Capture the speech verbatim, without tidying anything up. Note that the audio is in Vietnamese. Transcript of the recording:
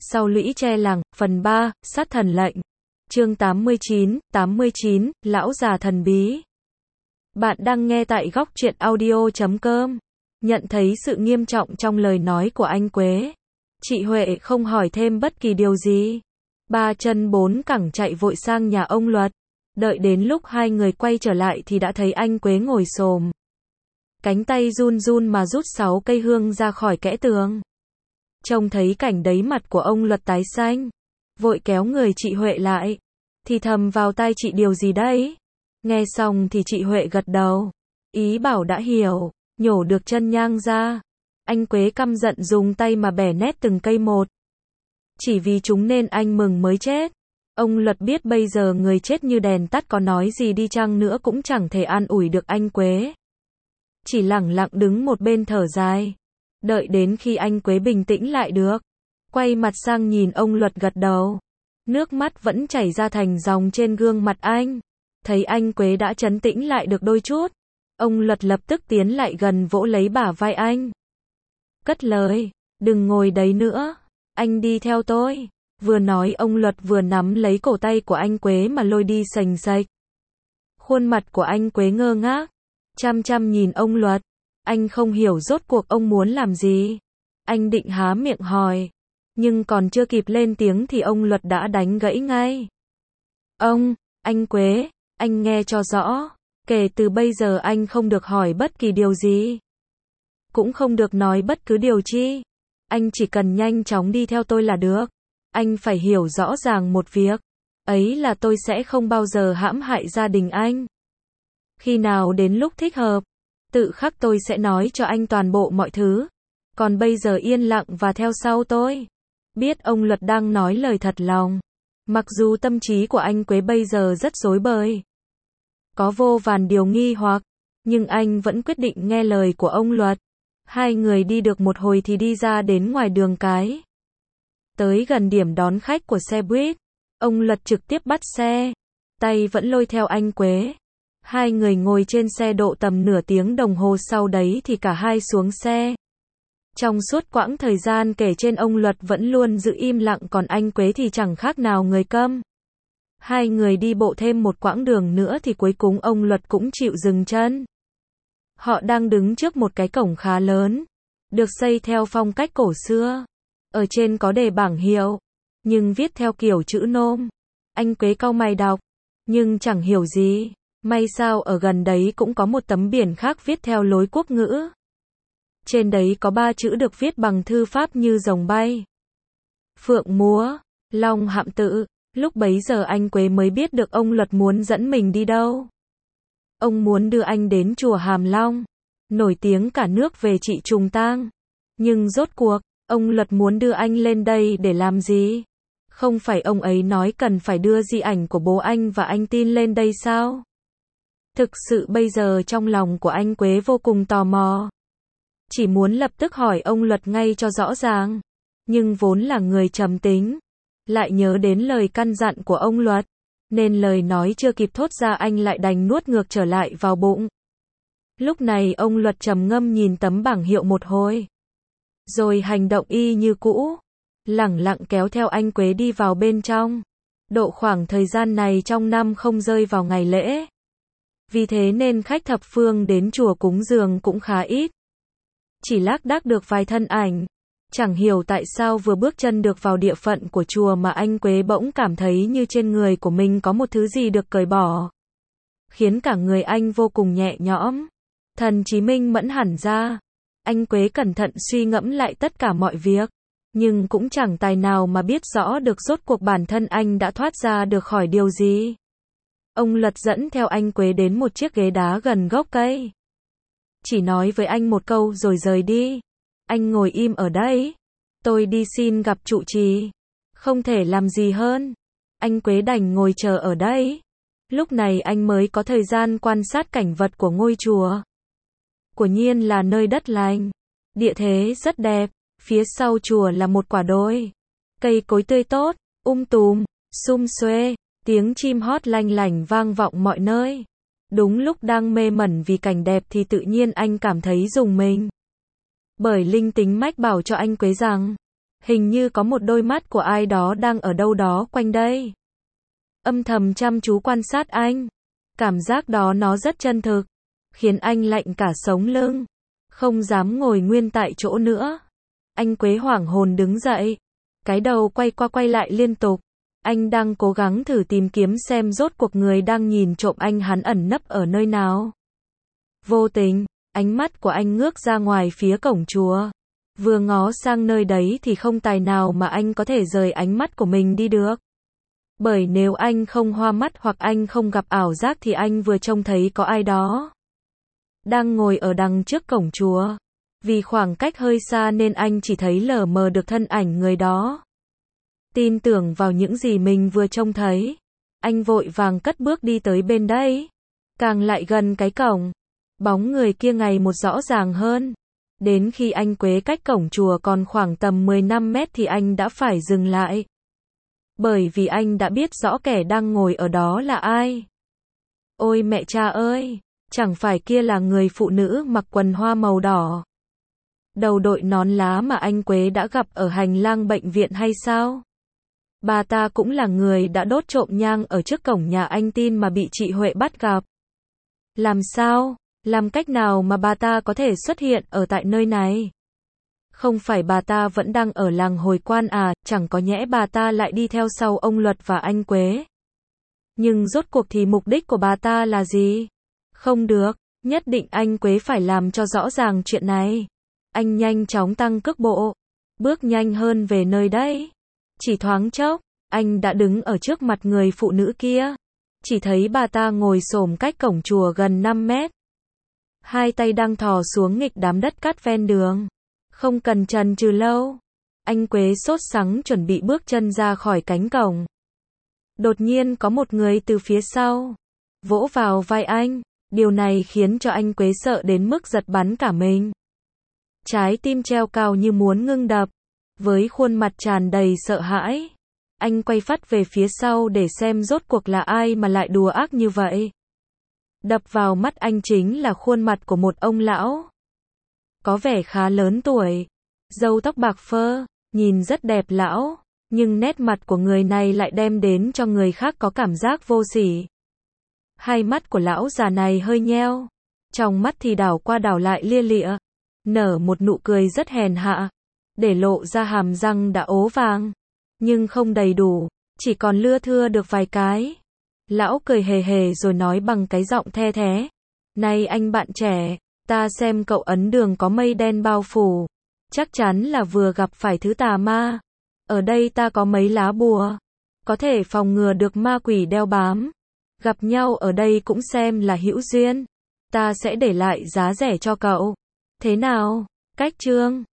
Sau lũy tre làng, phần ba, sát thần lệnh. Chương tám mươi chín, tám mươi chín, lão già thần bí. Bạn đang nghe tại góc truyện audio chấm com. Nhận thấy sự nghiêm trọng trong lời nói của anh Quế, chị Huệ không hỏi thêm bất kỳ điều gì. Ba chân bốn cẳng chạy vội sang nhà ông Luật. Đợi đến lúc hai người quay trở lại thì đã thấy anh Quế ngồi xổm, cánh tay run run mà rút sáu cây hương ra khỏi kẽ tường. Trông thấy cảnh đấy mặt của ông Luật tái xanh, vội kéo người chị Huệ lại, thì thầm vào tai chị điều gì đấy. Nghe xong thì chị Huệ gật đầu, ý bảo đã hiểu, nhổ được chân nhang ra. Anh Quế căm giận dùng tay mà bẻ nét từng cây một. Chỉ vì chúng nên anh mừng mới chết. Ông Luật biết bây giờ người chết như đèn tắt, có nói gì đi chăng nữa cũng chẳng thể an ủi được anh Quế. Chỉ lẳng lặng đứng một bên thở dài. Đợi đến khi anh Quế bình tĩnh lại được, quay mặt sang nhìn ông Luật gật đầu. Nước mắt vẫn chảy ra thành dòng trên gương mặt anh. Thấy anh Quế đã trấn tĩnh lại được đôi chút, ông Luật lập tức tiến lại gần vỗ lấy bả vai anh. Cất lời, đừng ngồi đấy nữa, anh đi theo tôi. Vừa nói ông Luật vừa nắm lấy cổ tay của anh Quế mà lôi đi sành sạch. Khuôn mặt của anh Quế ngơ ngác, chăm chăm nhìn ông Luật. Anh không hiểu rốt cuộc ông muốn làm gì. Anh định há miệng hỏi, nhưng còn chưa kịp lên tiếng thì ông Luật đã đánh gãy ngay. Ông, anh Quế, anh nghe cho rõ, kể từ bây giờ anh không được hỏi bất kỳ điều gì, cũng không được nói bất cứ điều chi. Anh chỉ cần nhanh chóng đi theo tôi là được. Anh phải hiểu rõ ràng một việc, ấy là tôi sẽ không bao giờ hãm hại gia đình anh. Khi nào đến lúc thích hợp, tự khắc tôi sẽ nói cho anh toàn bộ mọi thứ. Còn bây giờ yên lặng và theo sau tôi. Biết ông Luật đang nói lời thật lòng. Mặc dù tâm trí của anh Quế bây giờ rất rối bời, có vô vàn điều nghi hoặc, nhưng anh vẫn quyết định nghe lời của ông Luật. Hai người đi được một hồi thì đi ra đến ngoài đường cái. Tới gần điểm đón khách của xe buýt, ông Luật trực tiếp bắt xe, tay vẫn lôi theo anh Quế. Hai người ngồi trên xe độ tầm nửa tiếng đồng hồ, sau đấy thì cả hai xuống xe. Trong suốt quãng thời gian kể trên, ông Luật vẫn luôn giữ im lặng, còn anh Quế thì chẳng khác nào người câm. Hai người đi bộ thêm một quãng đường nữa thì cuối cùng ông Luật cũng chịu dừng chân. Họ đang đứng trước một cái cổng khá lớn, được xây theo phong cách cổ xưa. Ở trên có đề bảng hiệu, nhưng viết theo kiểu chữ nôm. Anh Quế cau mày đọc, nhưng chẳng hiểu gì. May sao ở gần đấy cũng có một tấm biển khác viết theo lối quốc ngữ. Trên đấy có ba chữ được viết bằng thư pháp như rồng bay, phượng múa, long hạm tự. Lúc bấy giờ anh Quế mới biết được ông Luật muốn dẫn mình đi đâu. Ông muốn đưa anh đến chùa Hàm Long, nổi tiếng cả nước về trị trùng tang. Nhưng rốt cuộc, ông Luật muốn đưa anh lên đây để làm gì? Không phải ông ấy nói cần phải đưa di ảnh của bố anh và anh tin lên đây sao? Thực sự bây giờ trong lòng của anh Quế vô cùng tò mò. Chỉ muốn lập tức hỏi ông Luật ngay cho rõ ràng. Nhưng vốn là người trầm tính, lại nhớ đến lời căn dặn của ông Luật, nên lời nói chưa kịp thốt ra anh lại đành nuốt ngược trở lại vào bụng. Lúc này ông Luật trầm ngâm nhìn tấm bảng hiệu một hồi, rồi hành động y như cũ, lẳng lặng kéo theo anh Quế đi vào bên trong. Độ khoảng thời gian này trong năm không rơi vào ngày lễ, vì thế nên khách thập phương đến chùa cúng dường cũng khá ít. Chỉ lác đác được vài thân ảnh. Chẳng hiểu tại sao vừa bước chân được vào địa phận của chùa mà anh Quế bỗng cảm thấy như trên người của mình có một thứ gì được cởi bỏ, khiến cả người anh vô cùng nhẹ nhõm. Thần trí minh mẫn hẳn ra. Anh Quế cẩn thận suy ngẫm lại tất cả mọi việc, nhưng cũng chẳng tài nào mà biết rõ được rốt cuộc bản thân anh đã thoát ra được khỏi điều gì. Ông Luật dẫn theo anh Quế đến một chiếc ghế đá gần gốc cây, chỉ nói với anh một câu rồi rời đi. Anh ngồi im ở đấy, tôi đi xin gặp trụ trì. Không thể làm gì hơn. Anh Quế đành ngồi chờ ở đấy. Lúc này anh mới có thời gian quan sát cảnh vật của ngôi chùa. Quả nhiên là nơi đất lành, địa thế rất đẹp. Phía sau chùa là một quả đồi, cây cối tươi tốt, um tùm, sum xuê, tiếng chim hót lanh lảnh vang vọng mọi nơi. Đúng lúc đang mê mẩn vì cảnh đẹp thì tự nhiên anh cảm thấy rùng mình. Bởi linh tính mách bảo cho anh Quế rằng, Hình như có một đôi mắt của ai đó đang ở đâu đó quanh đây. Âm thầm chăm chú quan sát anh. Cảm giác đó nó rất chân thực, khiến anh lạnh cả sống lưng, không dám ngồi nguyên tại chỗ nữa. Anh Quế hoảng hồn đứng dậy, cái đầu quay qua quay lại liên tục. Anh đang cố gắng thử tìm kiếm xem rốt cuộc người đang nhìn trộm anh hắn ẩn nấp ở nơi nào. Vô tình, ánh mắt của anh ngước ra ngoài phía cổng chùa. Vừa ngó sang nơi đấy thì không tài nào mà anh có thể rời ánh mắt của mình đi được. Bởi nếu anh không hoa mắt hoặc anh không gặp ảo giác thì anh vừa trông thấy có ai đó đang ngồi ở đằng trước cổng chùa. Vì khoảng cách hơi xa nên anh chỉ thấy lờ mờ được thân ảnh người đó. Tin tưởng vào những gì mình vừa trông thấy, anh vội vàng cất bước đi tới bên đấy. Càng lại gần cái cổng, bóng người kia ngày một rõ ràng hơn. Đến khi anh Quế cách cổng chùa còn khoảng tầm mười lăm mét thì anh đã phải dừng lại. Bởi vì anh đã biết rõ kẻ đang ngồi ở đó là ai. Ôi mẹ cha ơi, chẳng phải kia là người phụ nữ mặc quần hoa màu đỏ, đầu đội nón lá mà anh Quế đã gặp ở hành lang bệnh viện hay sao? Bà ta cũng là người đã đốt trộm nhang ở trước cổng nhà anh Tin mà bị chị Huệ bắt gặp. Làm sao? Làm cách nào mà bà ta có thể xuất hiện ở tại nơi này? Không phải bà ta vẫn đang ở làng Hồi Quan à, chẳng có nhẽ bà ta lại đi theo sau ông Luật và anh Quế. Nhưng rốt cuộc thì mục đích của bà ta là gì? Không được, nhất định anh Quế phải làm cho rõ ràng chuyện này. Anh nhanh chóng tăng cước bộ, bước nhanh hơn về nơi đấy. Chỉ thoáng chốc, anh đã đứng ở trước mặt người phụ nữ kia. Chỉ thấy bà ta ngồi xổm cách cổng chùa gần năm mét. Hai tay đang thò xuống nghịch đám đất cát ven đường. Không cần chần chừ lâu, anh Quế sốt sắng chuẩn bị bước chân ra khỏi cánh cổng. Đột nhiên có một người từ phía sau vỗ vào vai anh. Điều này khiến cho anh Quế sợ đến mức giật bắn cả mình. Trái tim treo cao như muốn ngưng đập. Với khuôn mặt tràn đầy sợ hãi, anh quay phắt về phía sau để xem rốt cuộc là ai mà lại đùa ác như vậy. Đập vào mắt anh chính là khuôn mặt của một ông lão. Có vẻ khá lớn tuổi, râu tóc bạc phơ, nhìn rất đẹp lão, nhưng nét mặt của người này lại đem đến cho người khác có cảm giác vô sỉ. Hai mắt của lão già này hơi nheo, trong mắt thì đảo qua đảo lại lia lịa, nở một nụ cười rất hèn hạ, để lộ ra hàm răng đã ố vàng, nhưng không đầy đủ, chỉ còn lưa thưa được vài cái. Lão cười hề hề rồi nói bằng cái giọng the thé: "Này anh bạn trẻ, ta xem cậu ấn đường có mây đen bao phủ, chắc chắn là vừa gặp phải thứ tà ma. Ở đây ta có mấy lá bùa, có thể phòng ngừa được ma quỷ đeo bám. Gặp nhau ở đây cũng xem là hữu duyên, ta sẽ để lại giá rẻ cho cậu. Thế nào, cách chương?"